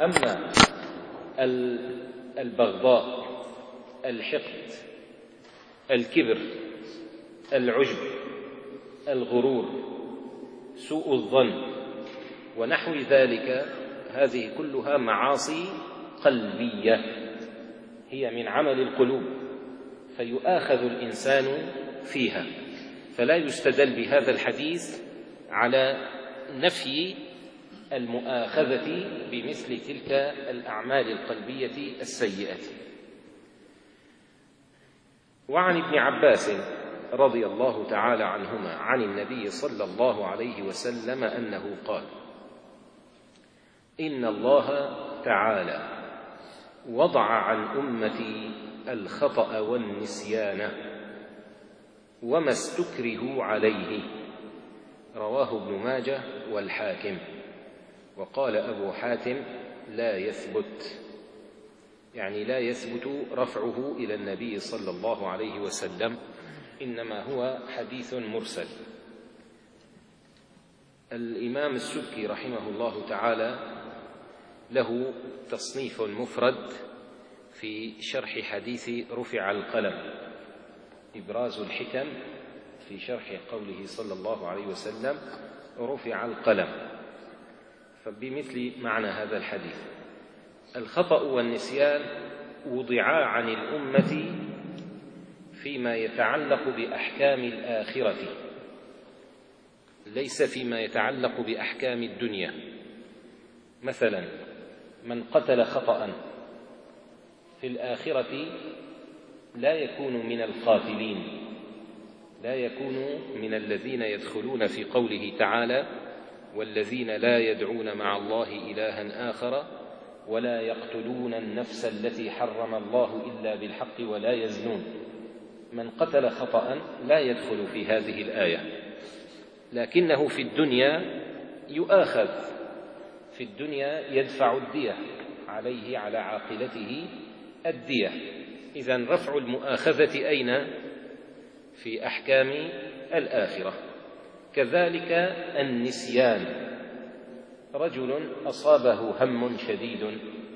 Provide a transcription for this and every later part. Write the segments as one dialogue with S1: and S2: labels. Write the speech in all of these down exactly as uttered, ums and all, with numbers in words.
S1: أما البغضاء، الحقد، الكبر، العجب، الغرور، سوء الظن ونحو ذلك، هذه كلها معاصي قلبية هي من عمل القلوب، فيؤاخذ الإنسان فيها. فلا يستدل بهذا الحديث على نفي المؤاخذة بمثل تلك الأعمال القلبية السيئة. وعن ابن عباس رضي الله تعالى عنهما عن النبي صلى الله عليه وسلم أنه قال: إن الله تعالى وضع عن أمتي الخطأ والنسيان وما استكرهوا عليه، رواه ابن ماجه والحاكم. وقال أبو حاتم: لا يثبت، يعني لا يثبت رفعه إلى النبي صلى الله عليه وسلم، إنما هو حديث مرسل. الإمام السبكي رحمه الله تعالى له تصنيف مفرد في شرح حديث رفع القلم، إبراز الحكم في شرح قوله صلى الله عليه وسلم رفع القلم، فبمثل معنى هذا الحديث. الخطأ والنسيان وضعا عن الأمة فيما يتعلق بأحكام الآخرة، ليس فيما يتعلق بأحكام الدنيا. مثلا من قتل خطأ في الآخرة لا يكون من القاتلين، لا يكون من الذين يدخلون في قوله تعالى: والذين لا يدعون مع الله إلها آخر ولا يقتلون النفس التي حرم الله إلا بالحق ولا يزنون. من قتل خطأ لا يدخل في هذه الآية، لكنه في الدنيا يؤاخذ، في الدنيا يدفع الدية عليه، على عاقلته الدية. إذن رفع المؤاخذة أين؟ في أحكام الآخرة. كذلك النسيان، رجل أصابه هم شديد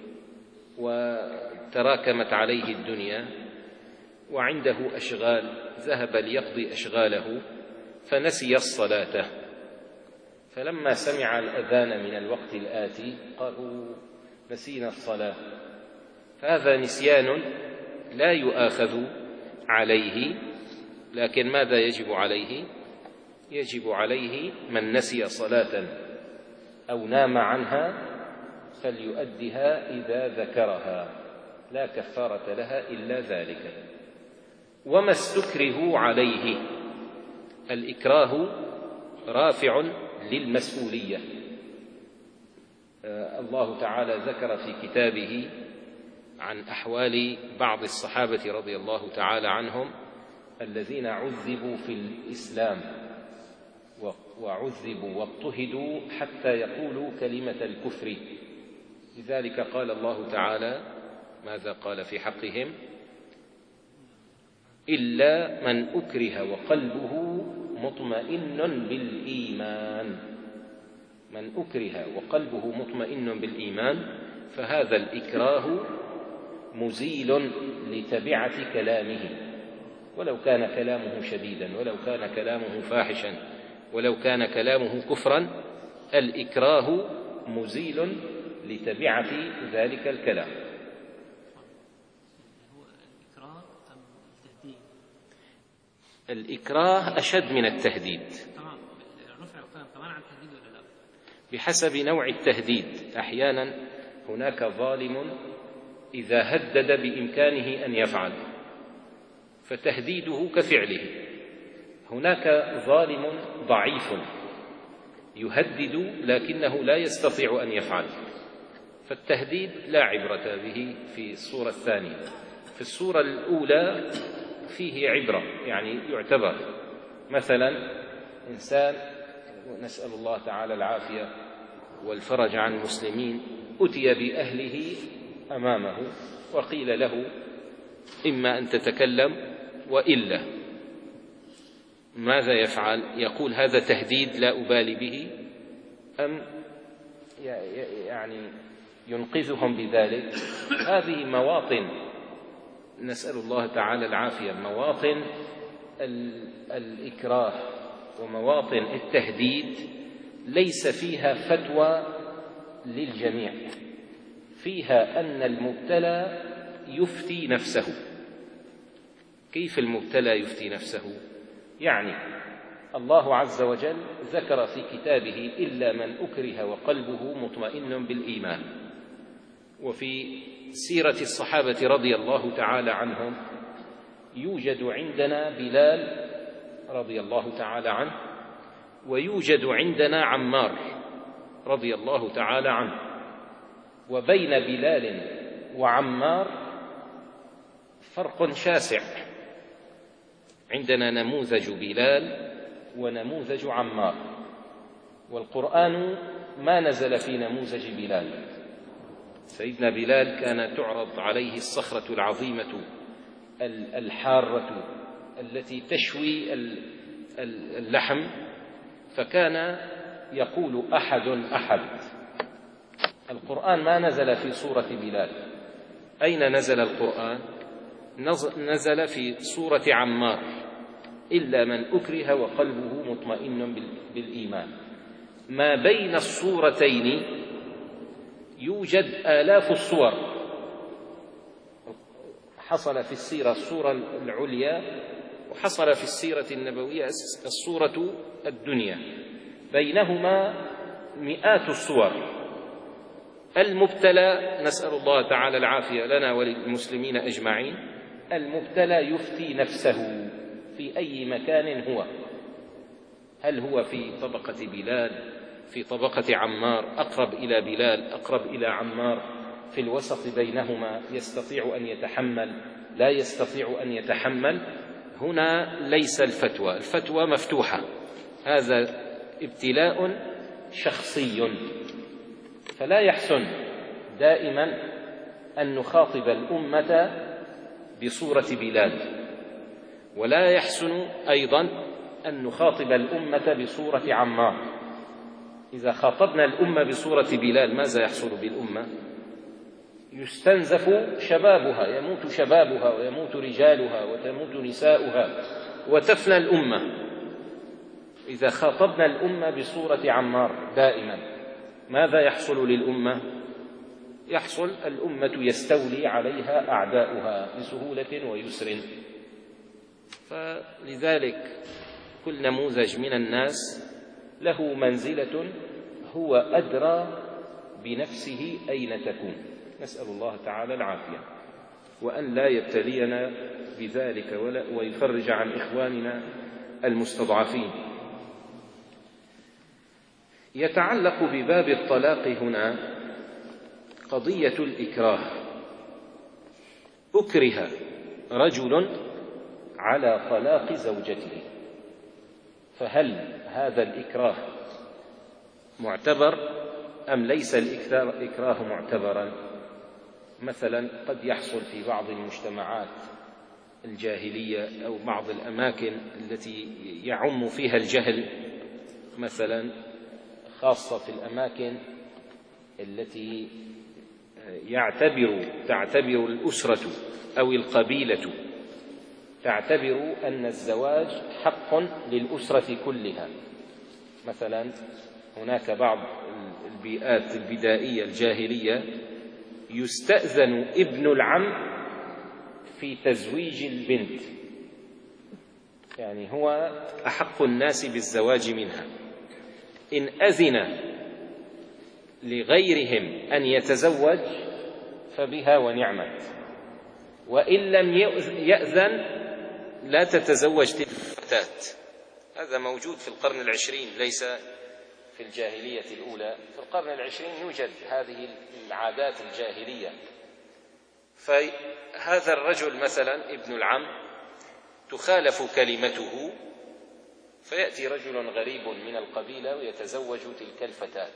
S1: وتراكمت عليه الدنيا وعنده أشغال، ذهب ليقضي أشغاله فنسي الصلاة، فلما سمع الأذان من الوقت الآتي قالوا: نسينا الصلاة. فهذا نسيان لا يؤاخذ عليه، لكن ماذا يجب عليه؟ يجب عليه من نسي صلاة أو نام عنها فليؤدها إذا ذكرها، لا كفارة لها إلا ذلك. وما استكرهوا عليه، الإكراه رافع للمسؤولية. الله تعالى ذكر في كتابه عن أحوال بعض الصحابة رضي الله تعالى عنهم الذين عذبوا في الإسلام وعذبوا واضطهدوا حتى يقولوا كلمة الكفر. لذلك قال الله تعالى: ماذا قال في حقهم؟ إلا من أكره وقلبه مطمئن بالإيمان. من أكره وقلبه مطمئن بالإيمان، فهذا الإكراه مزيل لتبعة كلامه، ولو كان كلامه شديدا، ولو كان كلامه فاحشا، ولو كان كلامه كفرا، الإكراه مزيل لتبعة ذلك الكلام. الإكراه أشد من التهديد. بحسب نوع التهديد. أحيانا هناك ظالم إذا هدد بإمكانه أن يفعل فتهديده كفعله. هناك ظالم ضعيف يهدد لكنه لا يستطيع أن يفعل، فالتهديد لا عبرة به في الصورة الثانية. في الصورة الأولى فيه عبرة، يعني يعتبر. مثلا إنسان، نسأل الله تعالى العافية والفرج عن المسلمين، أتي بأهله أمامه وقيل له: إما أن تتكلم وإلا. ماذا يفعل؟ يقول: هذا تهديد لا أبالي به، أم يعني ينقذهم بذلك. هذه مواطن، نسأل الله تعالى العافية، مواطن الإكراه ومواطن التهديد ليس فيها فتوى للجميع، فيها أن المبتلى يفتي نفسه. كيف المبتلى يفتي نفسه؟ يعني الله عز وجل ذكر في كتابه إلا من أكره وقلبه مطمئن بالإيمان. وفي سيرة الصحابة رضي الله تعالى عنهم يوجد عندنا بلال رضي الله تعالى عنه، ويوجد عندنا عمار رضي الله تعالى عنه، وبين بلال وعمار فرق شاسع. عندنا نموذج بلال ونموذج عمار، والقرآن ما نزل في نموذج بلال. سيدنا بلال كان تعرض عليه الصخرة العظيمة الحارة التي تشوي اللحم، فكان يقول أحد أحد. القرآن ما نزل في سورة بلال. أين نزل القرآن؟ نزل في سورة عمار، إلا من أكره وقلبه مطمئن بالإيمان. ما بين الصورتين يوجد آلاف الصور. حصل في السيرة الصورة العليا، وحصل في السيرة النبوية الصورة الدنيا، بينهما مئات الصور. المبتلى، نسأل الله تعالى العافية لنا وللمسلمين أجمعين، المبتلى يفتي نفسه في أي مكان هو، هل هو في طبقة بلال، في طبقة عمار، أقرب إلى بلال، أقرب إلى عمار، في الوسط بينهما، يستطيع أن يتحمل، لا يستطيع أن يتحمل. هنا ليس الفتوى، الفتوى مفتوحة، هذا ابتلاء شخصي. فلا يحسن دائما أن نخاطب الأمة بصورة بلال، ولا يحسن أيضا أن نخاطب الأمة بصورة عمار. إذا خاطبنا الأمة بصورة بلال ماذا يحصل بالأمة؟ يستنزف شبابها، يموت شبابها ويموت رجالها وتموت نساؤها وتفنى الأمة. إذا خاطبنا الأمة بصورة عمار دائما ماذا يحصل للأمة؟ يحصل الأمة يستولي عليها أعداؤها بسهولة ويسر. فلذلك كل نموذج من الناس له منزلة هو أدرى بنفسه أين تكون. نسأل الله تعالى العافية، وأن لا يبتلينا بذلك ولا ويفرج عن إخواننا المستضعفين. يتعلق بباب الطلاق هنا قضية الإكراه. أكره رجل على طلاق زوجته، فهل هذا الإكراه معتبر أم ليس الإكراه معتبرا؟ مثلا قد يحصل في بعض المجتمعات الجاهلية أو بعض الأماكن التي يعم فيها الجهل، مثلا خاصة في الأماكن التي يعتبر تعتبر الأسرة أو القبيلة تعتبر أن الزواج حق للأسرة كلها. مثلا هناك بعض البيئات البدائية الجاهلية يستأذن ابن العم في تزويج البنت، يعني هو أحق الناس بالزواج منها. إن أذن لغيرهم أن يتزوج فبها ونعمت، وإن لم يأذن لا تتزوج تلك الفتاة. هذا موجود في القرن العشرين، ليس في الجاهلية الأولى. في القرن العشرين يوجد هذه العادات الجاهلية. فهذا الرجل مثلا ابن العم تخالف كلمته، فيأتي رجل غريب من القبيلة ويتزوج تلك الفتاة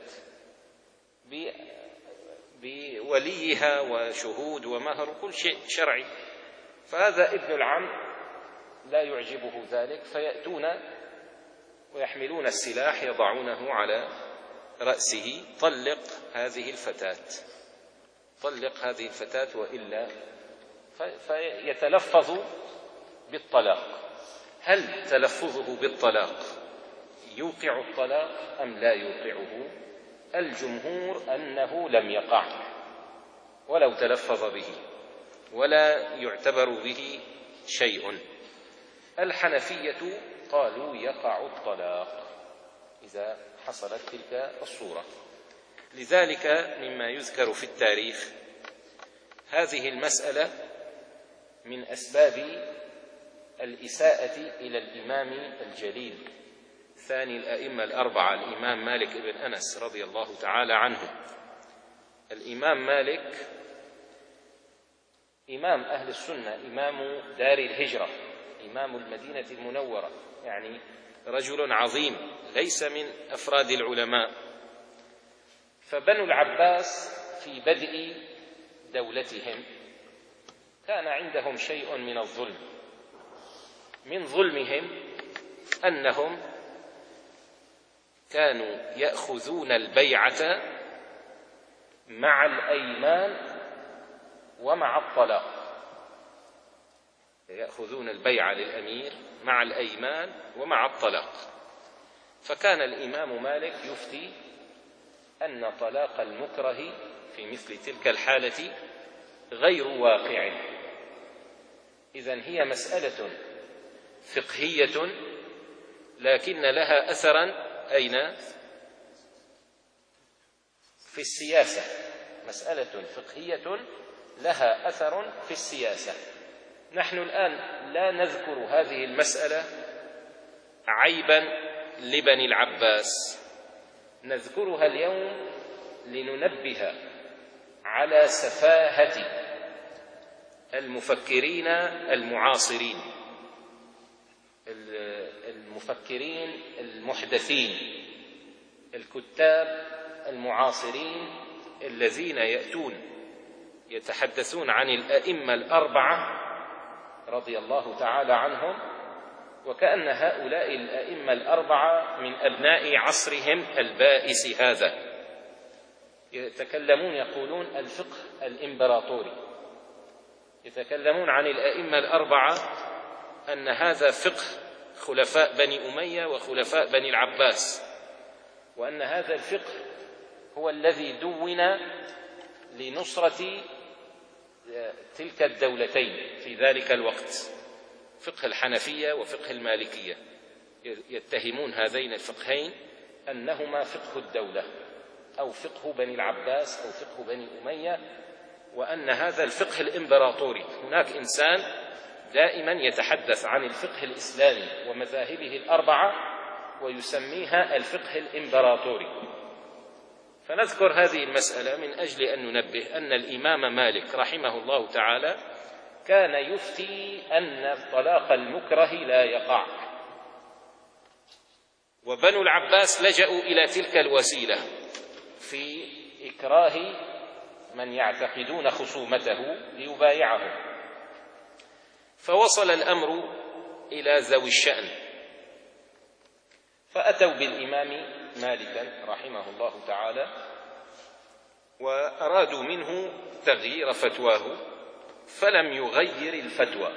S1: بوليها وشهود ومهر وكل شيء شرعي. فهذا ابن العم لا يعجبه ذلك، فيأتون ويحملون السلاح يضعونه على رأسه: طلق هذه الفتاة. طلق هذه الفتاة وإلا، فيتلفظ بالطلاق. هل تلفظه بالطلاق يوقع الطلاق أم لا يوقعه؟ الجمهور أنه لم يقع ولو تلفظ به، ولا يعتبر به شيء. الحنفية قالوا يقع الطلاق إذا حصلت تلك الصورة. لذلك مما يذكر في التاريخ هذه المسألة من أسباب الإساءة إلى الإمام الجليل ثاني الأئمة الأربعة، الإمام مالك بن أنس رضي الله تعالى عنه. الإمام مالك إمام أهل السنة، إمام دار الهجرة، إمام المدينة المنورة، يعني رجل عظيم ليس من أفراد العلماء. فبنو العباس في بدء دولتهم كان عندهم شيء من الظلم. من ظلمهم أنهم كانوا يأخذون البيعة مع الأيمان ومع الطلاق، يأخذون البيعة للأمير مع الأيمان ومع الطلاق. فكان الإمام مالك يفتي أن طلاق المكره في مثل تلك الحالة غير واقع. إذن هي مسألة فقهية لكن لها أثرا أين؟ في السياسة. مسألة فقهية لها أثر في السياسة. نحن الآن لا نذكر هذه المسألة عيبا لبني العباس، نذكرها اليوم لننبه على سفاهة المفكرين المعاصرين، المفكرين المحدثين، الكتاب المعاصرين الذين يأتون يتحدثون عن الأئمة الأربعة رضي الله تعالى عنهم، وكأن هؤلاء الأئمة الأربعة من أبناء عصرهم البائس هذا. يتكلمون يقولون الفقه الإمبراطوري، يتكلمون عن الأئمة الأربعة أن هذا فقه خلفاء بني أمية وخلفاء بني العباس، وأن هذا الفقه هو الذي دون لنصرة تلك الدولتين في ذلك الوقت، فقه الحنفية وفقه المالكية. يتهمون هذين الفقهين أنهما فقه الدولة أو فقه بني العباس أو فقه بني أمية، وأن هذا الفقه الإمبراطوري. هناك إنسان دائما يتحدث عن الفقه الإسلامي ومذاهبه الأربعة ويسميها الفقه الإمبراطوري. فنذكر هذه المسألة من أجل أن ننبه أن الإمام مالك رحمه الله تعالى كان يفتي أن طلاق المكره لا يقع، وبنو العباس لجأوا إلى تلك الوسيلة في إكراه من يعتقدون خصومته ليبايعهم. فوصل الأمر إلى ذوي الشأن، فأتوا بالإمام مالكا رحمه الله تعالى وأرادوا منه تغيير فتواه، فلم يغير الفتوى.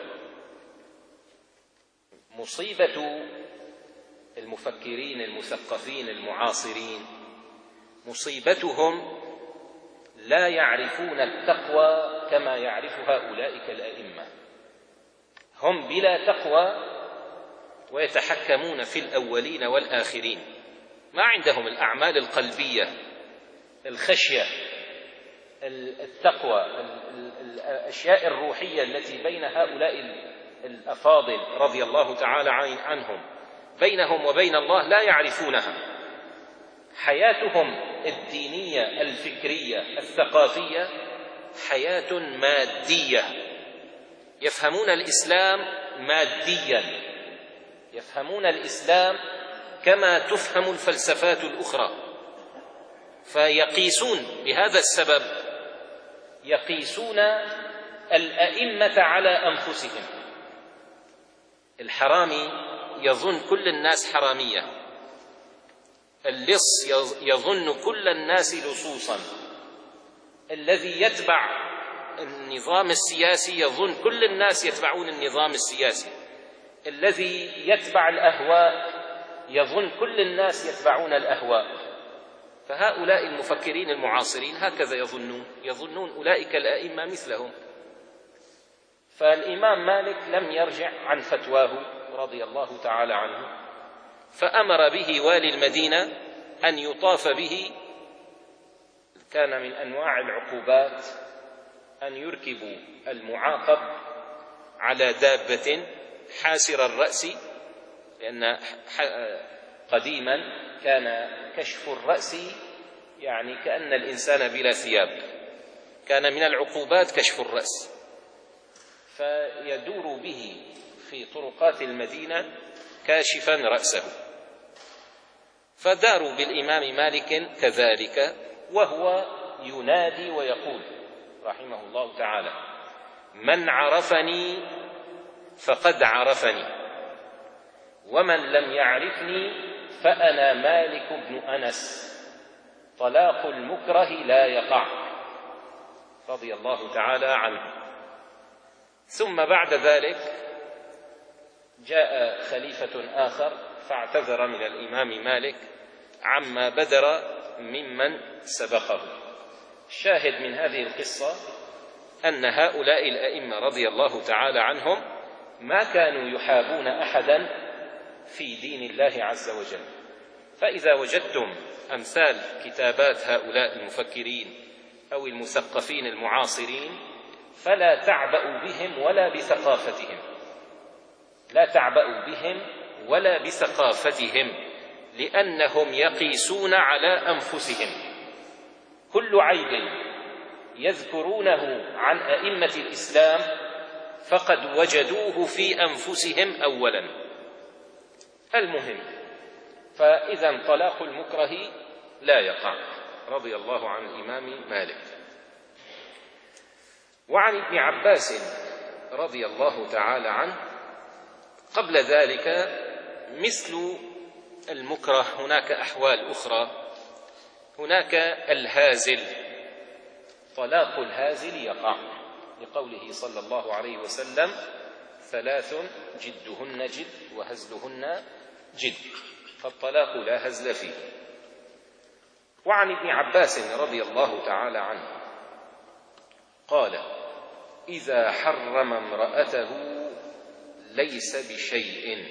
S1: مصيبة المفكرين المثقفين المعاصرين مصيبتهم لا يعرفون التقوى كما يعرفها أولئك الأئمة. هم بلا تقوى ويتحكمون في الأولين والآخرين، ما عندهم الأعمال القلبية، الخشية، التقوى، الأشياء الروحية التي بين هؤلاء الأفاضل رضي الله تعالى عنهم بينهم وبين الله لا يعرفونها. حياتهم الدينية الفكرية الثقافية حياة مادية، يفهمون الإسلام ماديا، يفهمون الإسلام كما تفهم الفلسفات الأخرى. فيقيسون بهذا السبب يقيسون الأئمة على أنفسهم. الحرامي يظن كل الناس حرامية، اللص يظن كل الناس لصوصا، الذي يتبع النظام السياسي يظن كل الناس يتبعون النظام السياسي، الذي يتبع الأهواء يظن كل الناس يتبعون الأهواء. فهؤلاء المفكرين المعاصرين هكذا يظنون يظنون أولئك الأئمة مثلهم. فالإمام مالك لم يرجع عن فتواه رضي الله تعالى عنه، فأمر به والي المدينة أن يطاف به. كان من أنواع العقوبات أن يركبوا المعاقب على دابة حاسر الرأس، لأن قديما كان كشف الرأس يعني كأن الإنسان بلا ثياب، كان من العقوبات كشف الرأس، فيدور به في طرقات المدينة كاشفا رأسه. فداروا بالإمام مالك كذلك، وهو ينادي ويقول رحمه الله تعالى: من عرفني فقد عرفني، ومن لم يعرفني فأنا مالك بن أنس، طلاق المكره لا يقع، رضي الله تعالى عنه. ثم بعد ذلك جاء خليفة آخر فاعتذر من الإمام مالك عما بدر ممن سبقه. الشاهد من هذه القصة أن هؤلاء الأئمة رضي الله تعالى عنهم ما كانوا يحابون أحدا في دين الله عز وجل. فإذا وجدتم أمثال كتابات هؤلاء المفكرين أو المثقفين المعاصرين فلا تعبأوا بهم ولا بثقافتهم، لا تعبأوا بهم ولا بثقافتهم، لأنهم يقيسون على أنفسهم. كل عيب يذكرونه عن أئمة الإسلام فقد وجدوه في أنفسهم أولا. المهم، فإذا طلاق المكره لا يقع، رضي الله عن الإمام مالك. وعن ابن عباس رضي الله تعالى عنه قبل ذلك مثل المكره هناك أحوال أخرى. هناك الهازل، طلاق الهازل يقع لقوله صلى الله عليه وسلم: ثلاث جدهن جد وهزلهن جد، فالطلاق لا هزل فيه. وعن ابن عباس رضي الله تعالى عنه قال: إذا حرم امرأته ليس بشيء.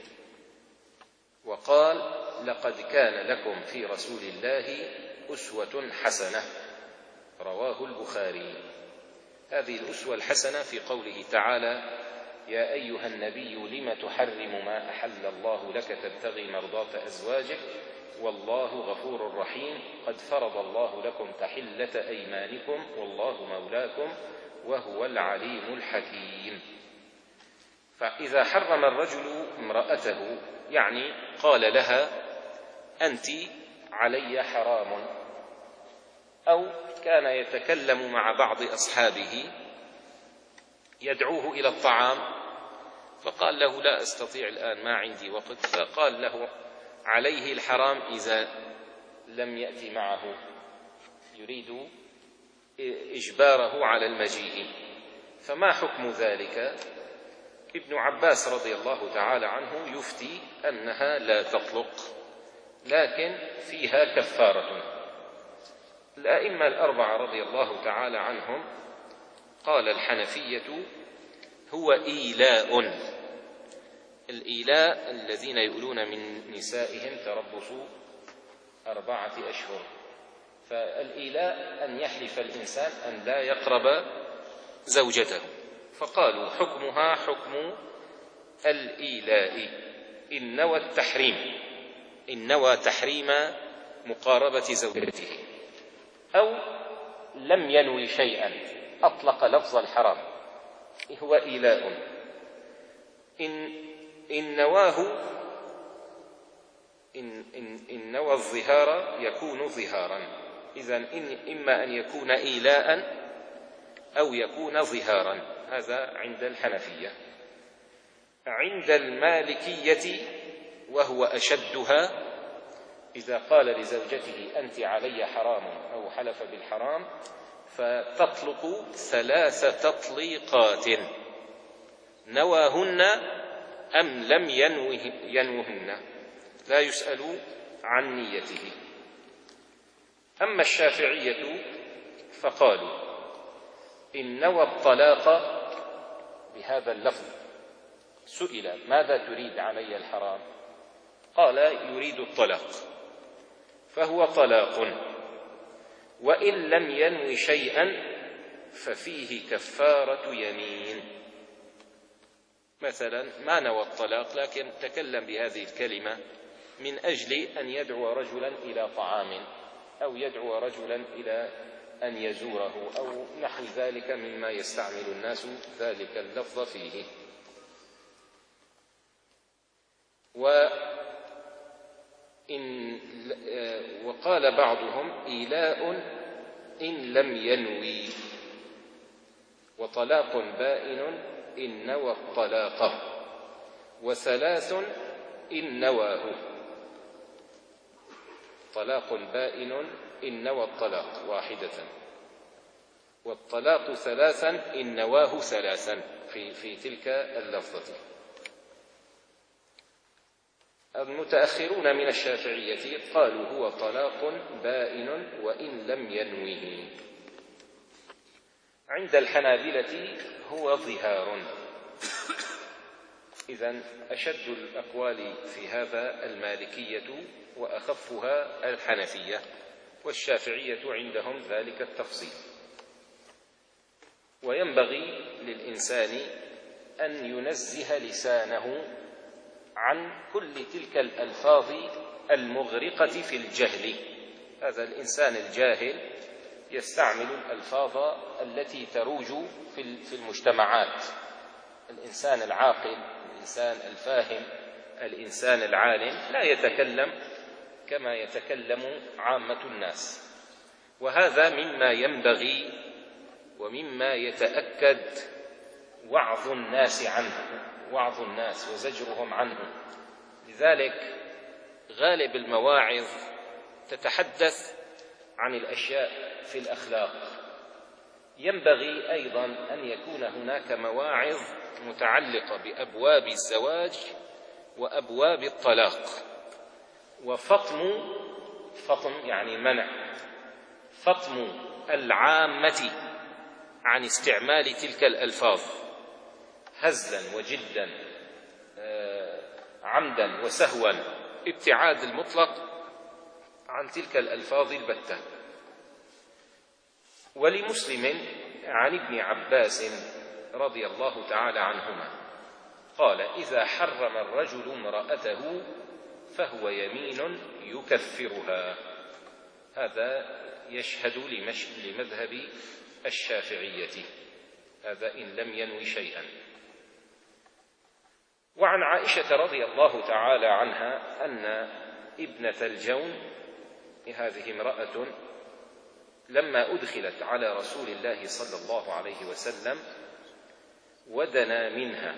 S1: وقال: لقد كان لكم في رسول الله أسوة حسنة، رواه البخاري. هذه الأسوة الحسنة في قوله تعالى: يا أيها النبي لم تحرم ما أحل الله لك تبتغي مرضات أزواجك والله غفور رحيم، قد فرض الله لكم تحلة أيمانكم والله مولاكم وهو العليم الحكيم. فإذا حرم الرجل امرأته يعني قال لها: أنت علي حرام، أو كان يتكلم مع بعض أصحابه يدعوه إلى الطعام فقال له: لا أستطيع الآن، ما عندي وقت. فقال له: عليه الحرام إذا لم يأتي معه، يريد إجباره على المجيء. فما حكم ذلك؟ ابن عباس رضي الله تعالى عنه يفتي أنها لا تطلق، لكن فيها كفارة. الأئمة الأربعة رضي الله تعالى عنهم قال الحنفية: هو إيلاء. الإيلاء الذين يؤلون من نسائهم تربص أربعة أشهر. فالإيلاء أن يحلف الإنسان أن لا يقرب زوجته، فقالوا حكمها حكم الإيلاء إن نوى التحريم، إن نوى تحريم مقاربة زوجته، أو لم ينوي شيئا أطلق لفظ الحرام، هو إيلاء. إن إن نواه إن, إن, إن نوى الظهار يكون ظهارا. إذن إن إما أن يكون إيلاء أو يكون ظهارا. هذا عند الحنفية. عند المالكية وهو أشدها، إذا قال لزوجته أنت علي حرام أو حلف بالحرام فتطلق ثلاث تطليقات نواهن أم لم ينوه ينوهن، لا يسأل عن نيته. أما الشافعية فقالوا إن نوى الطلاق بهذا اللفظ، سئل ماذا تريد علي الحرام؟ قال يريد الطلاق، فهو طلاق، وإن لم ينو شيئا ففيه كفارة يمين. مثلا ما نوى الطلاق لكن تكلم بهذه الكلمة من أجل أن يدعو رجلا إلى طعام، أو يدعو رجلا إلى أن يزوره، أو نحو ذلك مما يستعمل الناس ذلك اللفظ فيه. وإن وقال بعضهم إيلاء إن لم ينوي، وطلاق بائن إن نوى الطلاق، وثلاث إن نواه. طلاق بائن إن نوى الطلاق واحدة، والطلاق ثلاثا إن نواه ثلاثا في, في تلك اللفظة. المتأخرون من الشافعية قالوا هو طلاق بائن وإن لم ينوه. عند الحنابلة هو ظهار. إذن أشد الأقوال في هذا المالكية وأخفها الحنفية، والشافعية عندهم ذلك التفصيل. وينبغي للإنسان أن ينزه لسانه عن كل تلك الألفاظ المغرقة في الجهل. هذا الإنسان الجاهل يستعمل الألفاظ التي تروج في المجتمعات. الإنسان العاقل، الإنسان الفاهم، الإنسان العالم لا يتكلم كما يتكلم عامة الناس، وهذا مما ينبغي ومما يتأكد وعظ الناس عنه، وعظ الناس وزجرهم عنه. لذلك غالب المواعظ تتحدث عن الأشياء في الأخلاق. ينبغي أيضا أن يكون هناك مواعظ متعلقة بأبواب الزواج وأبواب الطلاق، وفطم فطم يعني منع فطم العامة عن استعمال تلك الألفاظ هزلا وجدا، عمدا وسهوا، ابتعاد المطلق عن تلك الألفاظ البتة. ولمسلم عن ابن عباس رضي الله تعالى عنهما قال إذا حرم الرجل امرأته فهو يمين يكفرها. هذا يشهد لمذهب الشافعية، هذا إن لم ينوي شيئا. وعن عائشة رضي الله تعالى عنها أن ابنة الجون، هذه امرأة لما أدخلت على رسول الله صلى الله عليه وسلم ودنا منها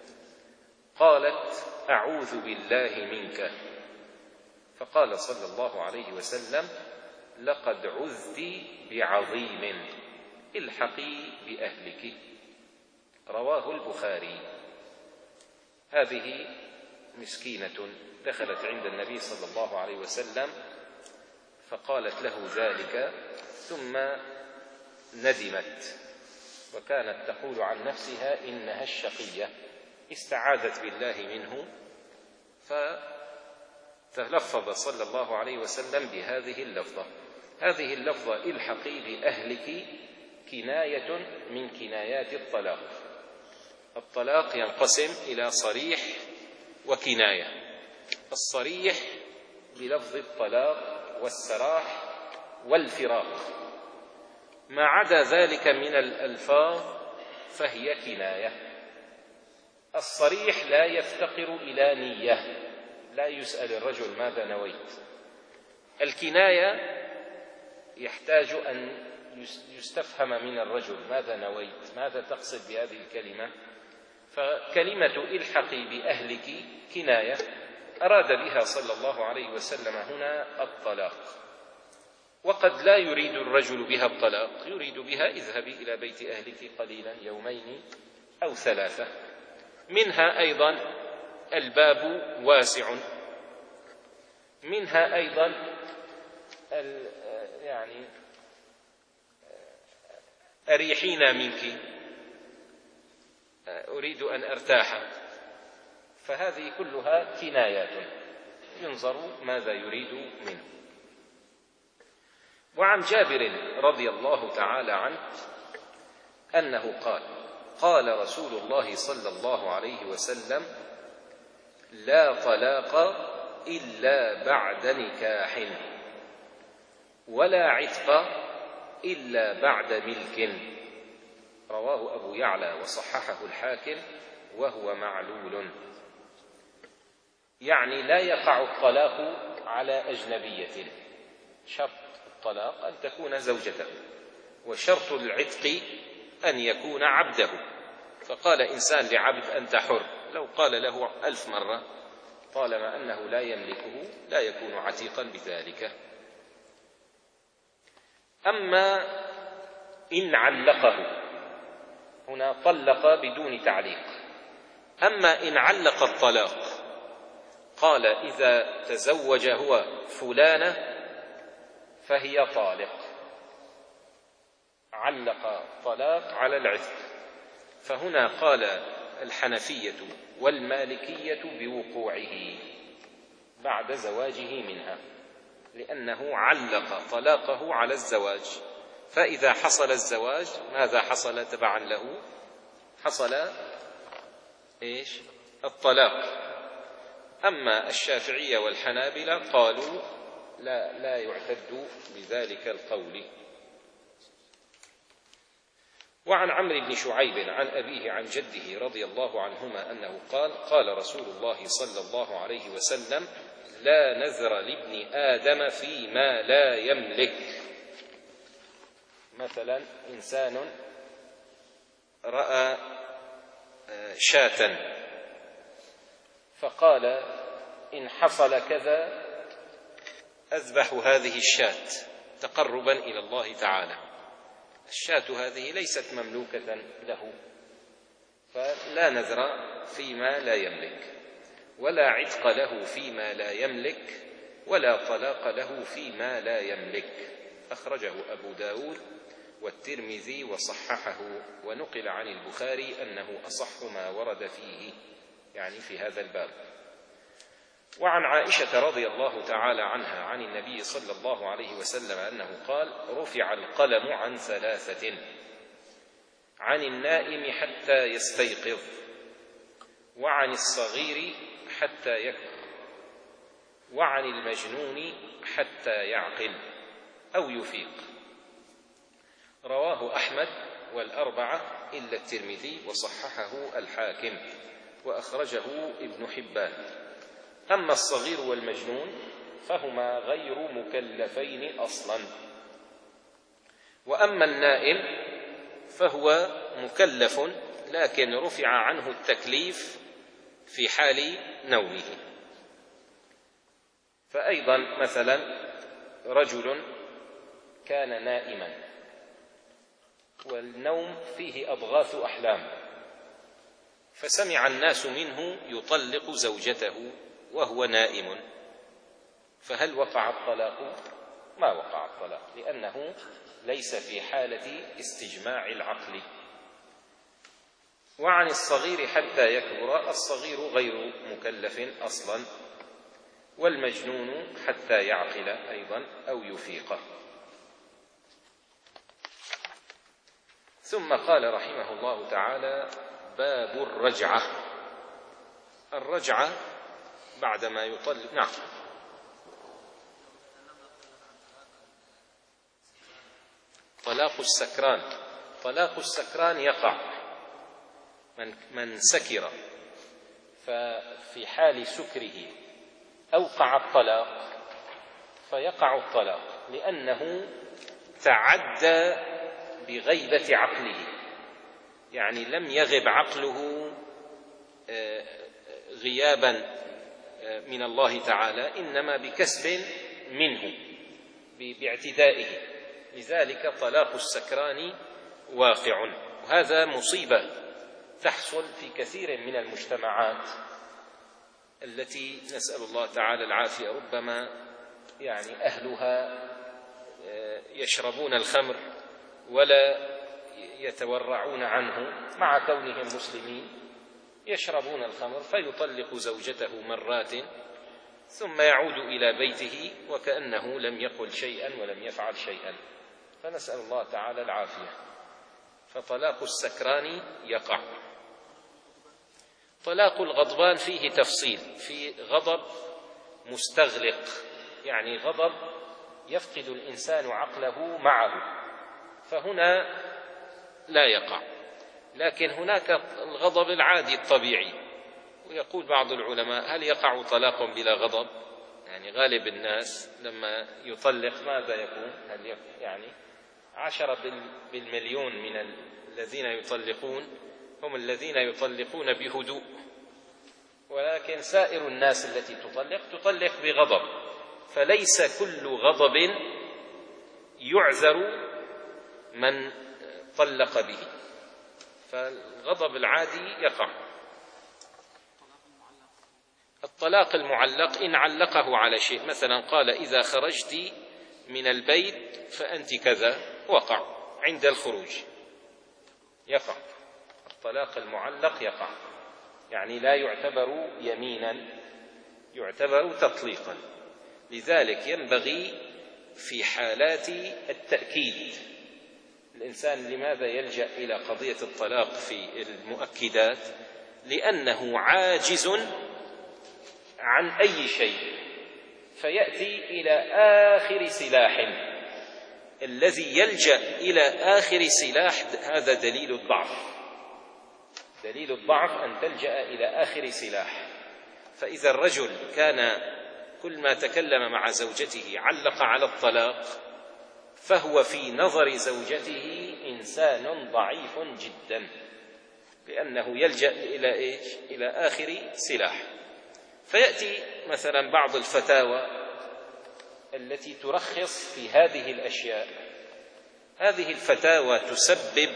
S1: قالت أعوذ بالله منك، فقال صلى الله عليه وسلم لقد عذت بعظيم الحقي بأهلك، رواه البخاري. هذه مسكينة دخلت عند النبي صلى الله عليه وسلم فقالت له ذلك ثم ندمت، وكانت تقول عن نفسها إنها الشقية، استعاذت بالله منه، فتلفظ صلى الله عليه وسلم بهذه اللفظة. هذه اللفظة الحقي بأهلك كناية من كنايات الطلاق. الطلاق ينقسم إلى صريح وكناية. الصريح بلفظ الطلاق والسراح والفراق، ما عدا ذلك من الألفاظ فهي كناية. الصريح لا يفتقر إلى نية، لا يسأل الرجل ماذا نويت. الكناية يحتاج أن يستفهم من الرجل ماذا نويت، ماذا تقصد بهذه الكلمة. فكلمة الحقي بأهلك كناية أراد بها صلى الله عليه وسلم هنا الطلاق. وقد لا يريد الرجل بها الطلاق، يريد بها اذهبي إلى بيت أهلك قليلا يومين أو ثلاثة. منها أيضا الباب واسع، منها أيضا يعني أريحينا منك، أريد أن أرتاح. فهذه كلها كنايات، ينظر ماذا يريد منه. وعن جابر رضي الله تعالى عنه أنه قال: قال رسول الله صلى الله عليه وسلم: لا طلاق إلا بعد نكاح، ولا عتق إلا بعد ملك. رواه أبو يعلى وصححه الحاكم وهو معلول. يعني لا يقع الطلاق على أجنبية، شرط الطلاق أن تكون زوجته، وشرط العتق أن يكون عبده. فقال إنسان لعبد: أنت حر، لو قال له ألف مرة طالما أنه لا يملكه لا يكون عتيقا بذلك. أما إن علقه، هنا طلق بدون تعليق. أما إن علق الطلاق، قال: إذا تزوج هو فلانة فهي طالق، علق طلاق على العتق. فهنا قال الحنفية والمالكية بوقوعه بعد زواجه منها، لأنه علق طلاقه على الزواج. فإذا حصل الزواج ماذا حصل تبعا له؟ حصل إيش؟ الطلاق. أما الشافعية والحنابلة قالوا لا, لا يعتد بذلك القول. وعن عمرو بن شعيب عن أبيه عن جده رضي الله عنهما أنه قال: قال رسول الله صلى الله عليه وسلم: لا نذر لابن آدم فيما لا يملك. مثلا إنسان رأى شاة فقال: إن حصل كذا أذبح هذه الشاة تقربا إلى الله تعالى. الشاة هذه ليست مملوكة له، فلا نذر فيما لا يملك، ولا عتق له فيما لا يملك، ولا طلاق له فيما لا يملك. أخرجه أبو داود والترمذي وصححه، ونقل عن البخاري أنه أصح ما ورد فيه، يعني في هذا الباب. وعن عائشة رضي الله تعالى عنها عن النبي صلى الله عليه وسلم أنه قال: رفع القلم عن ثلاثة: عن النائم حتى يستيقظ، وعن الصغير حتى يكبر، وعن المجنون حتى يعقل أو يفيق. رواه أحمد والأربعة إلا الترمذي، وصححه الحاكم، وأخرجه ابن حبان. أما الصغير والمجنون فهما غير مكلفين أصلا. وأما النائم فهو مكلف لكن رفع عنه التكليف في حال نومه. فأيضا مثلا رجل كان نائما والنوم فيه أضغاث أحلام، فسمع الناس منه يطلق زوجته وهو نائم، فهل وقع الطلاق؟ ما وقع الطلاق، لأنه ليس في حالة استجماع العقل. وعن الصغير حتى يكبر، الصغير غير مكلف أصلا، والمجنون حتى يعقل أيضا أو يفيق. ثم قال رحمه الله تعالى: باب الرجعة. الرجعة بعدما يطلق. نعم. طلاق السكران، طلاق السكران يقع من, من سكر ففي حال سكره أوقع الطلاق فيقع الطلاق، لأنه تعدى بغيبة عقله، يعني لم يغب عقله غيابا من الله تعالى، إنما بكسب منه، باعتدائه. لذلك طلاق السكران واقع، وهذا مصيبة تحصل في كثير من المجتمعات التي نسأل الله تعالى العافية. ربما يعني أهلها يشربون الخمر ولا يتورعون عنه مع كونهم مسلمين، يشربون الخمر فيطلق زوجته مرات ثم يعود إلى بيته وكأنه لم يقل شيئا ولم يفعل شيئا، فنسأل الله تعالى العافية. فطلاق السكران يقع. طلاق الغضبان فيه تفصيل، في غضب مستغلق، يعني غضب يفقد الإنسان عقله معه، فهنا لا يقع. لكن هناك الغضب العادي الطبيعي، ويقول بعض العلماء: هل يقع طلاق بلا غضب؟ يعني غالب الناس لما يطلق ماذا يكون؟ هل يعني عشرة بالمليون من الذين يطلقون هم الذين يطلقون بهدوء، ولكن سائر الناس التي تطلق تطلق بغضب، فليس كل غضب يعذر من طلق به، فالغضب العادي يقع. الطلاق المعلق إن علقه على شيء، مثلا قال: إذا خرجت من البيت فأنت كذا، وقع عند الخروج، يقع. الطلاق المعلق يقع، يعني لا يعتبر يمينا، يعتبر تطليقا. لذلك ينبغي في حالات التأكيد، الإنسان لماذا يلجأ إلى قضية الطلاق في المؤكدات؟ لأنه عاجز عن أي شيء، فيأتي إلى آخر سلاح. الذي يلجأ إلى آخر سلاح هذا دليل الضعف. دليل الضعف أن تلجأ إلى آخر سلاح. فإذا الرجل كان كل ما تكلم مع زوجته علق على الطلاق، فهو في نظر زوجته إنسان ضعيف جدا، لأنه يلجأ إلى إيش؟ إلى آخر سلاح. فيأتي مثلا بعض الفتاوى التي ترخص في هذه الأشياء. هذه الفتاوى تسبب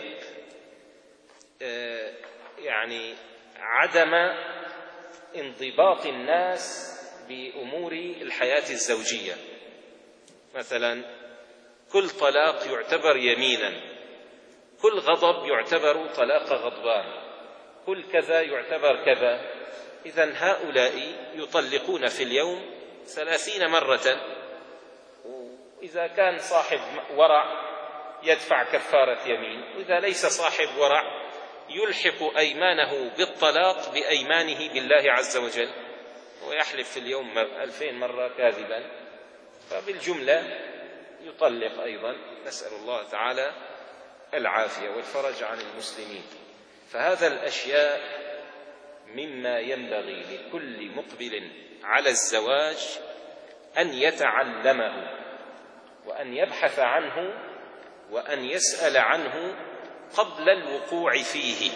S1: يعني عدم انضباط الناس بأمور الحياة الزوجية. مثلا كل طلاق يعتبر يمينا، كل غضب يعتبر طلاق غضبان، كل كذا يعتبر كذا. إذن هؤلاء يطلقون في اليوم ثلاثين مرة، وإذا كان صاحب ورع يدفع كفارة يمين، وإذا ليس صاحب ورع يلحق أيمانه بالطلاق بأيمانه بالله عز وجل، ويحلف في اليوم ألفين مرة كاذبا، فبالجملة يطلق أيضا. نسأل الله تعالى العافية والفرج عن المسلمين. فهذا الأشياء مما ينبغي لكل مقبل على الزواج أن يتعلمه، وأن يبحث عنه، وأن يسأل عنه قبل الوقوع فيه.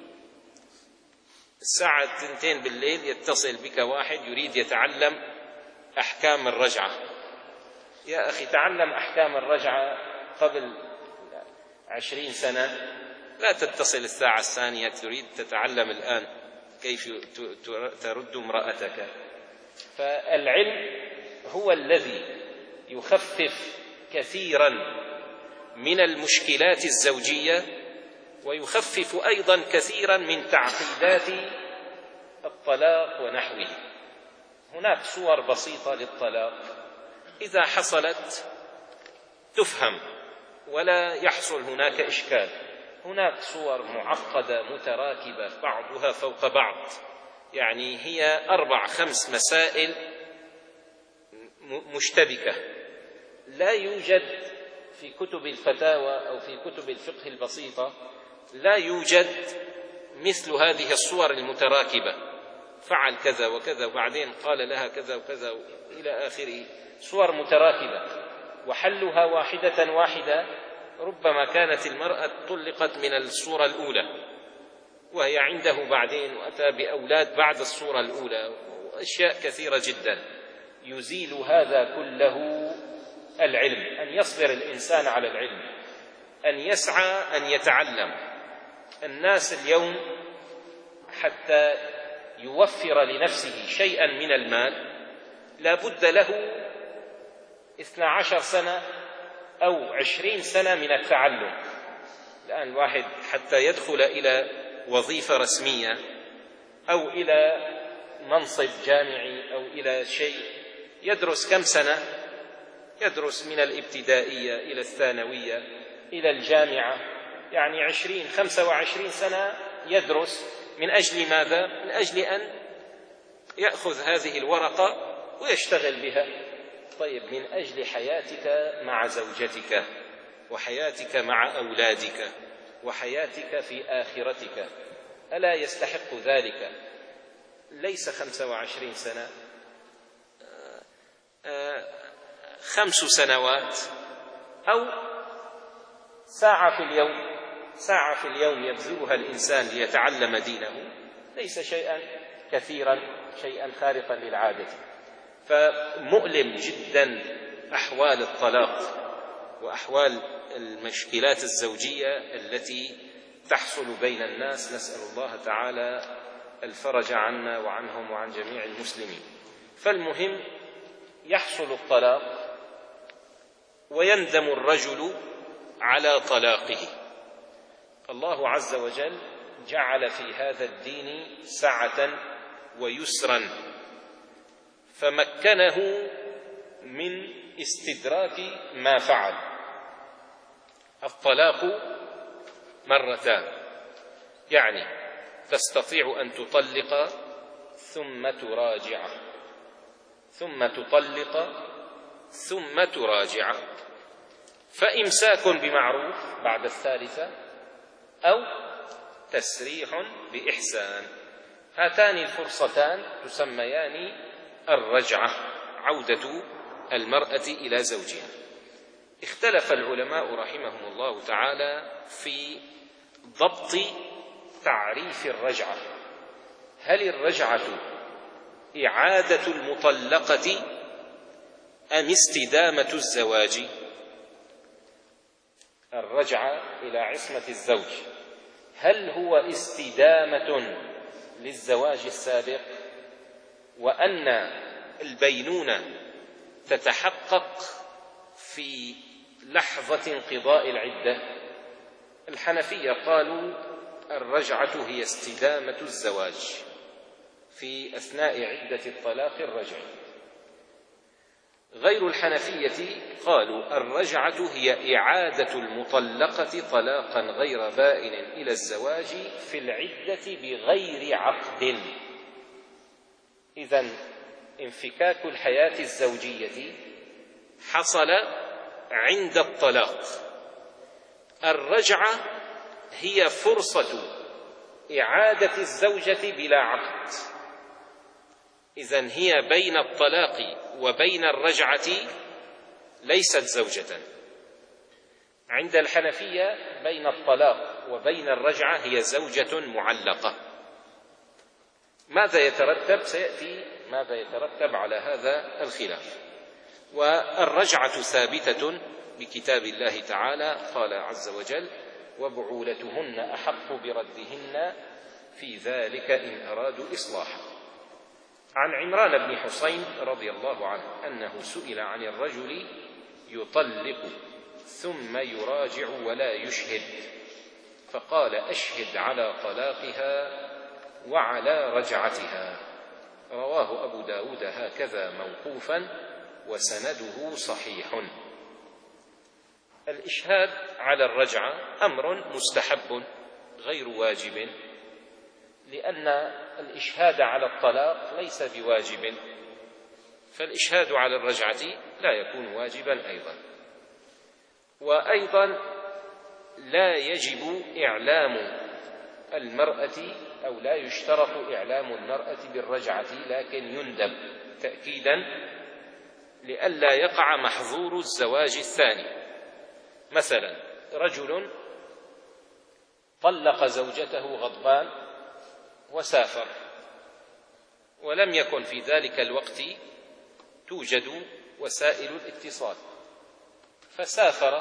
S1: الساعة تنتين بالليل يتصل بك واحد يريد يتعلم أحكام الرجعة. يا أخي تعلم أحكام الرجعة قبل عشرين سنة، لا تتصل الساعة الثانية تريد تتعلم الآن كيف ترد امرأتك. فالعلم هو الذي يخفف كثيرا من المشكلات الزوجية، ويخفف أيضا كثيرا من تعقيدات الطلاق ونحوه. هناك صور بسيطة للطلاق إذا حصلت تفهم ولا يحصل هناك إشكال. هناك صور معقدة متراكبة بعضها فوق بعض، يعني هي أربع خمس مسائل مشتبكة، لا يوجد في كتب الفتاوى أو في كتب الفقه البسيطة لا يوجد مثل هذه الصور المتراكبة. فعل كذا وكذا وبعدين قال لها كذا وكذا إلى آخره، صور متراكبة، وحلها واحدة واحدة. ربما كانت المرأة طلقت من الصورة الأولى وهي عنده بعدين، وأتى بأولاد بعد الصورة الأولى، وأشياء كثيرة جدا. يزيل هذا كله العلم، أن يصبر الإنسان على العلم، أن يسعى أن يتعلم. الناس اليوم حتى يوفر لنفسه شيئا من المال لا بد له اثنى عشر سنة أو عشرين سنة من التعلم. الآن الواحد حتى يدخل إلى وظيفة رسمية أو إلى منصب جامعي أو إلى شيء يدرس كم سنة؟ يدرس من الابتدائية إلى الثانوية إلى الجامعة، يعني عشرين خمسة وعشرين سنة يدرس. من أجل ماذا؟ من أجل أن يأخذ هذه الورقة ويشتغل بها. طيب، من أجل حياتك مع زوجتك وحياتك مع أولادك وحياتك في آخرتك، ألا يستحق ذلك ليس خمسة وعشرين سنة، خمس سنوات أو ساعة في اليوم، ساعة في اليوم يبذلها الإنسان ليتعلم دينه، ليس شيئا كثيرا، شيئا خارقا للعادة. فمؤلم جدا أحوال الطلاق وأحوال المشكلات الزوجية التي تحصل بين الناس. نسأل الله تعالى الفرج عنا وعنهم وعن جميع المسلمين. فالمهم يحصل الطلاق ويندم الرجل على طلاقه. الله عز وجل جعل في هذا الدين سعة ويسرا، فمكنه من استدراك ما فعل. الطلاق مرتان، يعني تستطيع أن تطلق ثم تراجع، ثم تطلق ثم تراجع، فإمساك بمعروف بعد الثالثة أو تسريح بإحسان. هاتان الفرصتان تسميان الرجعة، عودة المرأة إلى زوجها. اختلف العلماء رحمهم الله تعالى في ضبط تعريف الرجعة. هل الرجعة إعادة المطلقة أم استدامة الزواج؟ الرجعة إلى عصمة الزوج هل هو استدامة للزواج السابق، وأن البينونة تتحقق في لحظة انقضاء العدة؟ الحنفية قالوا الرجعة هي استدامة الزواج في أثناء عدة الطلاق الرجعي. غير الحنفية قالوا الرجعة هي إعادة المطلقة طلاقا غير بائن إلى الزواج في العدة بغير عقد. إذن انفكاك الحياة الزوجية حصل عند الطلاق. الرجعة هي فرصة إعادة الزوجة بلا عقد. إذن هي بين الطلاق وبين الرجعة ليست زوجة. عند الحنفية بين الطلاق وبين الرجعة هي زوجة معلقة. ماذا يترتب؟ سيأتي ماذا يترتب على هذا الخلاف. والرجعة ثابتة بكتاب الله تعالى، قال عز وجل: وبعولتهن أحق بردهن في ذلك إن أرادوا إصلاحا. عن عمران بن حسين رضي الله عنه أنه سئل عن الرجل يطلق ثم يراجع ولا يشهد، فقال: أشهد على طلاقها وعلى رجعتها. رواه أبو داود هكذا موقوفا وسنده صحيح. الإشهاد على الرجعة أمر مستحب غير واجب، لأن الإشهاد على الطلاق ليس بواجب، فالإشهاد على الرجعة لا يكون واجبا أيضا. وأيضا لا يجب إعلام المرأة أو لا يشترط إعلام المرأة بالرجعة، لكن يندب تأكيدا لئلا يقع محظور الزواج الثاني. مثلا رجل طلق زوجته غضبان وسافر، ولم يكن في ذلك الوقت توجد وسائل الاتصال، فسافر،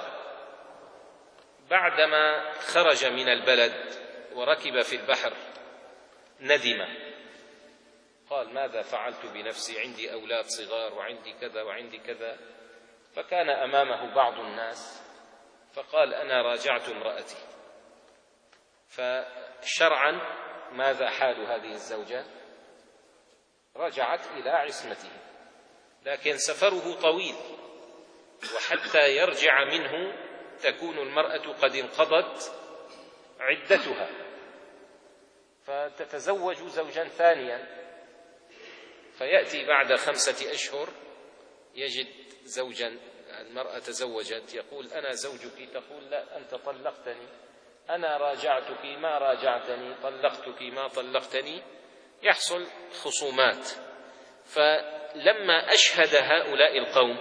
S1: بعدما خرج من البلد وركب في البحر ندم، قال ماذا فعلت بنفسي، عندي أولاد صغار وعندي كذا وعندي كذا. فكان أمامه بعض الناس فقال أنا راجعت امرأتي. فشرعا ماذا حال هذه الزوجة؟ رجعت إلى عصمته، لكن سفره طويل، وحتى يرجع منه تكون المرأة قد انقضت عدتها، فتتزوج زوجا ثانيا، فيأتي بعد خمسة أشهر يجد زوجا، المرأة تزوجت، يقول أنا زوجك، تقول لا أنت طلقتني، أنا راجعتك ما راجعتني، طلقتك ما طلقتني، يحصل خصومات. فلما أشهد هؤلاء القوم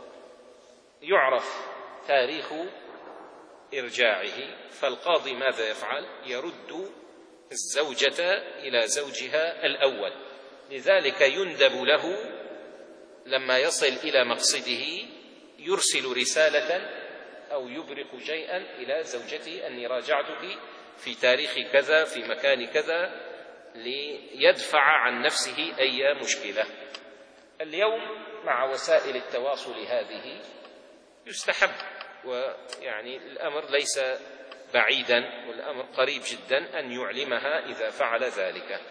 S1: يعرف تاريخ إرجاعه، فالقاضي ماذا يفعل؟ يرد الزوجة إلى زوجها الأول. لذلك يندب له لما يصل إلى مقصده يرسل رسالة أو يبرق شيئا إلى زوجته أني راجعتك في تاريخ كذا في مكان كذا، ليدفع عن نفسه أي مشكلة. اليوم مع وسائل التواصل هذه يستحب، ويعني الأمر ليس بعيدا والأمر قريب جدا أن يعلمها إذا فعل ذلك.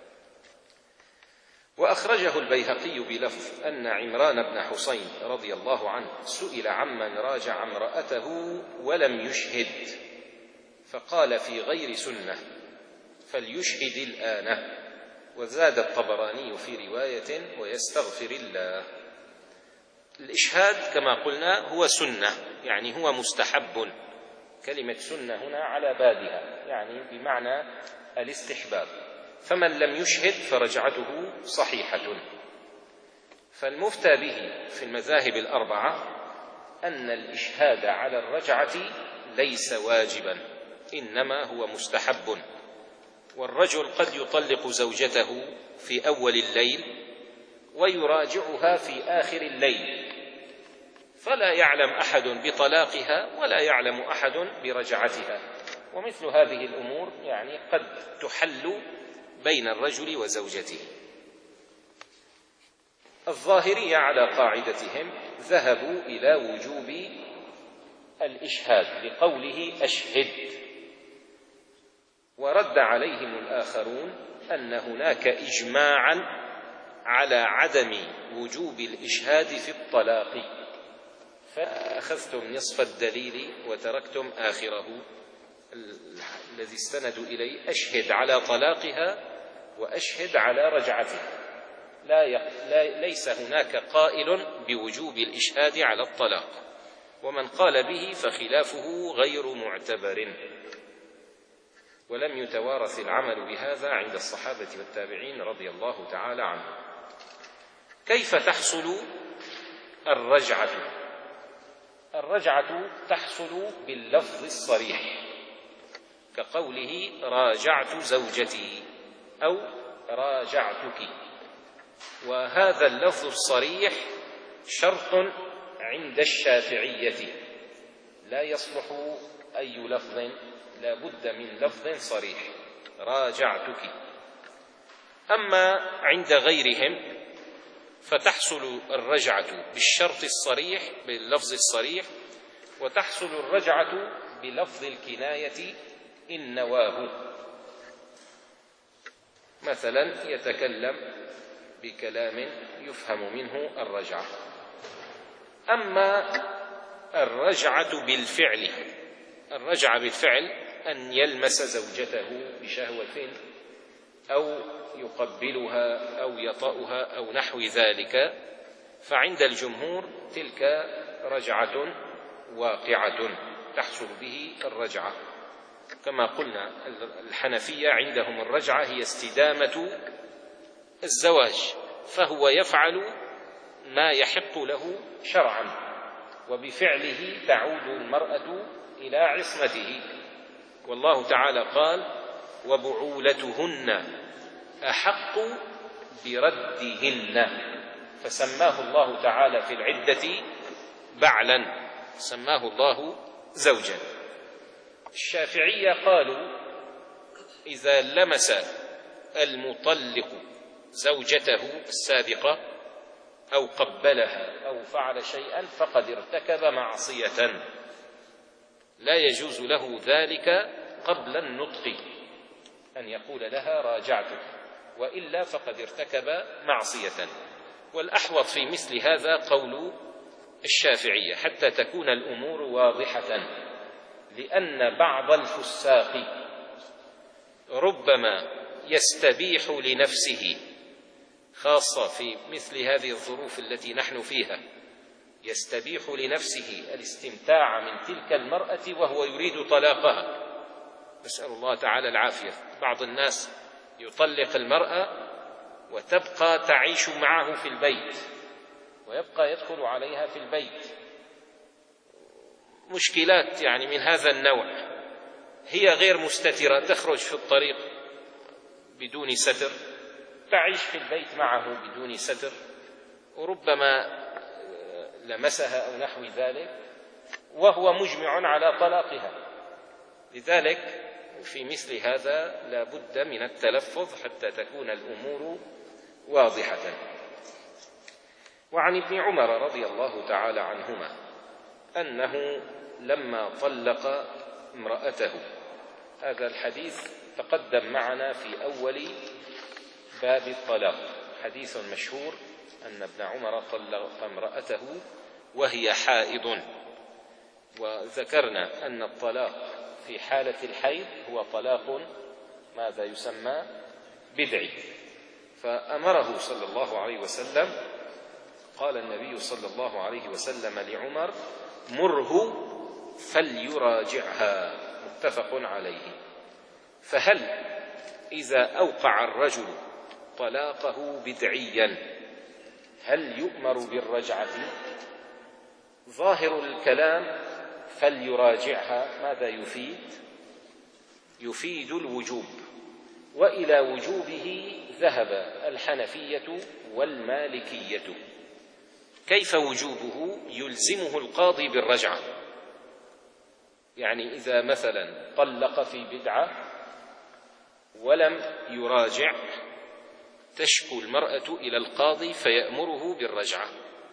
S1: وأخرجه البيهقي بلفظ أن عمران بن حسين رضي الله عنه سئل عمن راجع امرأته ولم يشهد، فقال في غير سنة فليشهد الآن. وزاد الطبراني في رواية ويستغفر الله. الإشهاد كما قلنا هو سنة، يعني هو مستحب. كلمة سنة هنا على بابها، يعني بمعنى الاستحباب. فمن لم يشهد فرجعته صحيحة. فالمفتى به في المذاهب الأربعة أن الإشهاد على الرجعة ليس واجبا، إنما هو مستحب. والرجل قد يطلق زوجته في أول الليل ويراجعها في آخر الليل، فلا يعلم أحد بطلاقها ولا يعلم أحد برجعتها. ومثل هذه الأمور يعني قد تحل بين الرجل وزوجته. الظاهرية على قاعدتهم ذهبوا إلى وجوب الإشهاد بقوله أشهد، ورد عليهم الآخرون أن هناك إجماعا على عدم وجوب الإشهاد في الطلاق، فأخذتم نصف الدليل وتركتم آخره الذي استندوا إليه. أشهد على طلاقها وأشهد على رجعتها. لا ي... لا ليس هناك قائل بوجوب الإشهاد على الطلاق، ومن قال به فخلافه غير معتبر. ولم يتوارث العمل بهذا عند الصحابة والتابعين رضي الله تعالى عنهم. كيف تحصل الرجعة؟ الرجعة تحصل باللفظ الصريح، كقوله راجعت زوجتي أو راجعتك. وهذا اللفظ الصريح شرط عند الشافعية، لا يصلح أي لفظ، لا بد من لفظ صريح، راجعتك. أما عند غيرهم فتحصل الرجعة بالشرط الصريح باللفظ الصريح، وتحصل الرجعة بلفظ الكناية إن نواه. مثلا يتكلم بكلام يفهم منه الرجعة. أما الرجعة بالفعل، الرجعة بالفعل أن يلمس زوجته بشهوة أو يقبلها أو يطأها أو نحو ذلك، فعند الجمهور تلك رجعة واقعة تحصل به الرجعة. كما قلنا الحنفية عندهم الرجعة هي استدامة الزواج، فهو يفعل ما يحق له شرعا، وبفعله تعود المرأة إلى عصمته. والله تعالى قال وبعولتهن أحق بردهن، فسماه الله تعالى في العدة بعلا، سماه الله زوجا. الشافعية قالوا إذا لمس المطلق زوجته السابقة أو قبلها أو فعل شيئا فقد ارتكب معصية، لا يجوز له ذلك قبل النطق أن يقول لها راجعتك، وإلا فقد ارتكب معصية. والأحوط في مثل هذا قول الشافعية حتى تكون الأمور واضحة، لأن بعض الفساق ربما يستبيح لنفسه، خاصة في مثل هذه الظروف التي نحن فيها، يستبيح لنفسه الاستمتاع من تلك المرأة وهو يريد طلاقها، نسأل الله تعالى العافية. بعض الناس يطلق المرأة وتبقى تعيش معه في البيت ويبقى يدخل عليها في البيت، مشكلات يعني من هذا النوع. هي غير مستترة، تخرج في الطريق بدون ستر، تعيش في البيت معه بدون ستر، وربما لمسها أو نحو ذلك وهو مجمع على طلاقها. لذلك في مثل هذا لا بد من التلفظ حتى تكون الأمور واضحة. وعن ابن عمر رضي الله تعالى عنهما أنه لما طلق امرأته، هذا الحديث تقدم معنا في أول باب الطلاق، حديث مشهور أن ابن عمر طلق امرأته وهي حائض. وذكرنا أن الطلاق في حالة الحيض هو طلاق ماذا يسمى بدعي، فأمره صلى الله عليه وسلم، قال النبي صلى الله عليه وسلم لعمر: مره فليراجعها، متفق عليه. فهل إذا أوقع الرجل طلاقه بدعيا هل يؤمر بالرجعة؟ ظاهر الكلام فليراجعها ماذا يفيد؟ يفيد الوجوب، وإلى وجوبه ذهب الحنفية والمالكية. كيف وجوبه؟ يلزمه القاضي بالرجعة، يعني إذا مثلا طلق في بدعة ولم يراجع تشكو المرأة إلى القاضي فيأمره بالرجعة،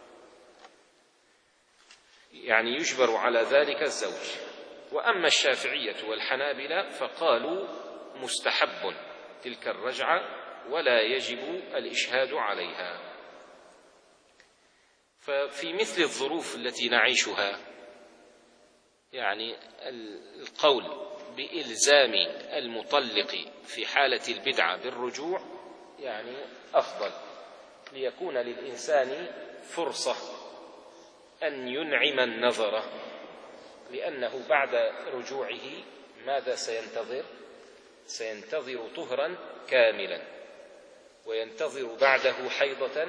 S1: يعني يجبر على ذلك الزوج. وأما الشافعية والحنابلة فقالوا مستحب تلك الرجعة ولا يجب الإشهاد عليها. ففي مثل الظروف التي نعيشها يعني القول بإلزام المطلق في حالة البدعة بالرجوع يعني أفضل، ليكون للإنسان فرصة أن ينعم النظر، لأنه بعد رجوعه ماذا سينتظر؟ سينتظر طهرا كاملا، وينتظر بعده حيضة،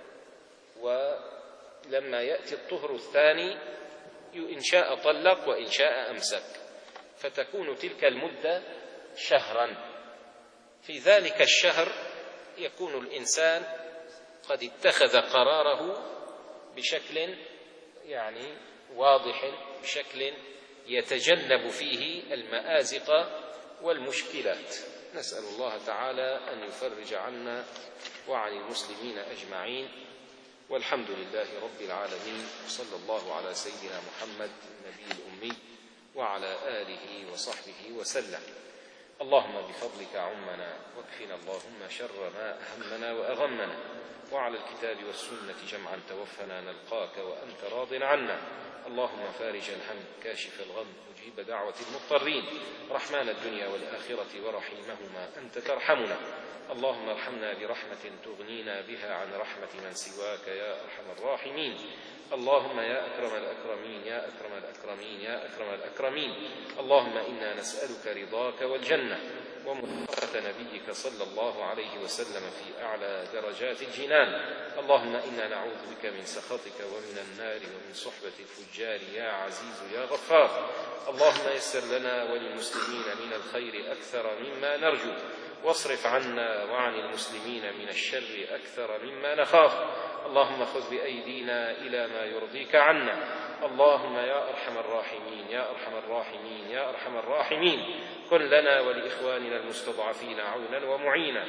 S1: ولما يأتي الطهر الثاني إن شاء طلق وإن شاء أمسك، فتكون تلك المدة شهرا. في ذلك الشهر يكون الإنسان قد اتخذ قراره بشكل يعني واضح، بشكل يتجنب فيه المآزق والمشكلات. نسأل الله تعالى أن يفرج عنا وعن المسلمين أجمعين، والحمد لله رب العالمين، صلى الله على سيدنا محمد النبي الأمي وعلى آله وصحبه وسلم. اللهم بفضلك عمنا، واكفنا اللهم شر ما أهمنا وأغمنا، وعلى الكتاب والسنة جمعا توفنا نلقاك وأنت راض عنا. اللهم فارج الهم، كاشف الغم، مجيب دعوة المضطرين، رحمن الدنيا والآخرة ورحيمهما، أنت ترحمنا. اللهم ارحمنا برحمة تغنينا بها عن رحمة من سواك يا أرحم الراحمين. اللهم يا أكرم الأكرمين يا أكرم الأكرمين يا أكرم الأكرمين، اللهم إنا نسألك رضاك والجنة ومرافقة نبيك صلى الله عليه وسلم في أعلى درجات الجنان. اللهم إنا نعوذ بك من سخطك ومن النار ومن صحبة الفجار يا عزيز يا غفار. اللهم يسر لنا وللمسلمين من الخير أكثر مما نرجو، واصرف عنا وعن المسلمين من الشر أكثر مما نخاف. اللهم خذ بأيدينا إلى ما يرضيك عنا. اللهم يا أرحم الراحمين يا أرحم الراحمين يا أرحم الراحمين كن لنا ولإخواننا المستضعفين عونا ومعينا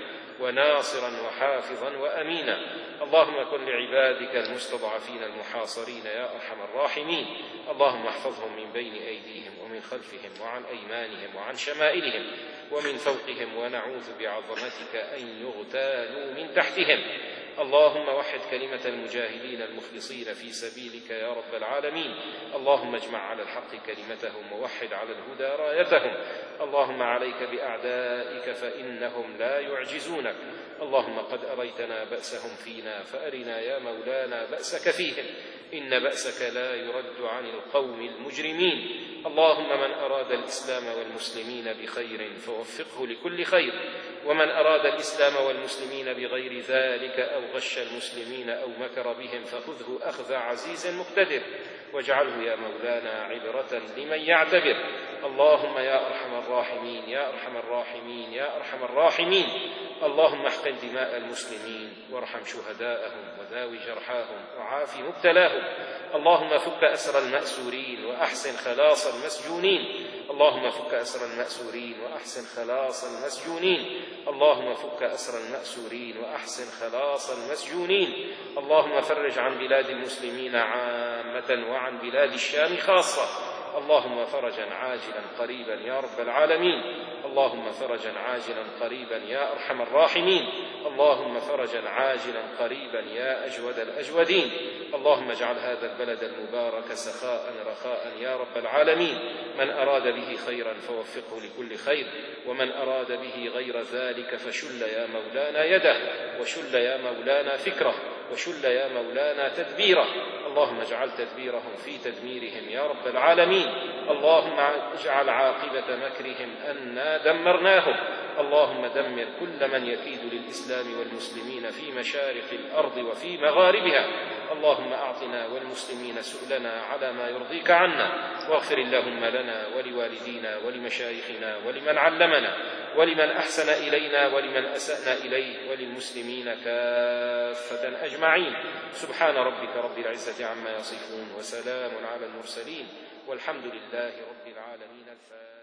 S1: وناصرا وحافظا وأمينا. اللهم كن لعبادك المستضعفين المحاصرين يا أرحم الراحمين. اللهم احفظهم من بين أيديهم ومن خلفهم وعن أيمانهم وعن شمائلهم ومن فوقهم، ونعوذ بعظمتك أن يغتالوا من تحتهم. اللهم وحد كلمة المجاهدين المخلصين في سبيلك يا رب العالمين. اللهم اجمع على الحق كلمتهم ووحد على الهدى رايتهم. اللهم عليك بأعدائك فإنهم لا يعجزونك. اللهم قد أريتنا بأسهم فينا فأرنا يا مولانا بأسك فيهم، إن بأسك لا يرد عن القوم المجرمين. اللهم من أراد الإسلام والمسلمين بخير فوفقه لكل خير، ومن أراد الإسلام والمسلمين بغير ذلك أو غش المسلمين أو مكر بهم فخذه أخذ عزيز مقتدر، واجعله يا مولانا عبرة لمن يعتبر. اللهم يا أرحم الراحمين يا أرحم الراحمين يا أرحم الراحمين اللهم احقن دماء المسلمين وارحم شهداءهم وداوي جرحاهم وعاف مبتلاهم. اللهم فك أسر المأسورين وأحسن خلاص المسجونين. اللهم فك أسر المأسورين وأحسن خلاص المسجونين. اللهم فك أسر المأسورين وأحسن خلاص المسجونين. اللهم فرج عن بلاد المسلمين عامة وعن بلاد الشام خاصة. اللهم فرجا عاجلا قريبا يا رب العالمين. اللهم فرجا عاجلا قريبا يا أرحم الراحمين. اللهم فرجا عاجلا قريبا يا أجود الأجودين. اللهم اجعل هذا البلد المبارك سخاء رخاء يا رب العالمين. من أراد به خيرا فوفقه لكل خير، ومن أراد به غير ذلك فشل يا مولانا يده، وشل يا مولانا فكره، وشل يا مولانا تدبيره. اللهم اجعل تدبيرهم في تدميرهم يا رب العالمين. اللهم اجعل عاقبة مكرهم أنا دمرناهم. اللهم دمر كل من يكيد للإسلام والمسلمين في مشارق الأرض وفي مغاربها. اللهم أعطنا والمسلمين سؤلنا على ما يرضيك عنا، واغفر اللهم لنا ولوالدينا ولمشايخنا ولمن علمنا ولمن أحسن إلينا ولمن أسأنا إليه وللمسلمين كافة أجمعين. سبحان ربك رب العزة عما يصفون وسلام على المرسلين والحمد لله رب العالمين. الفاتحة.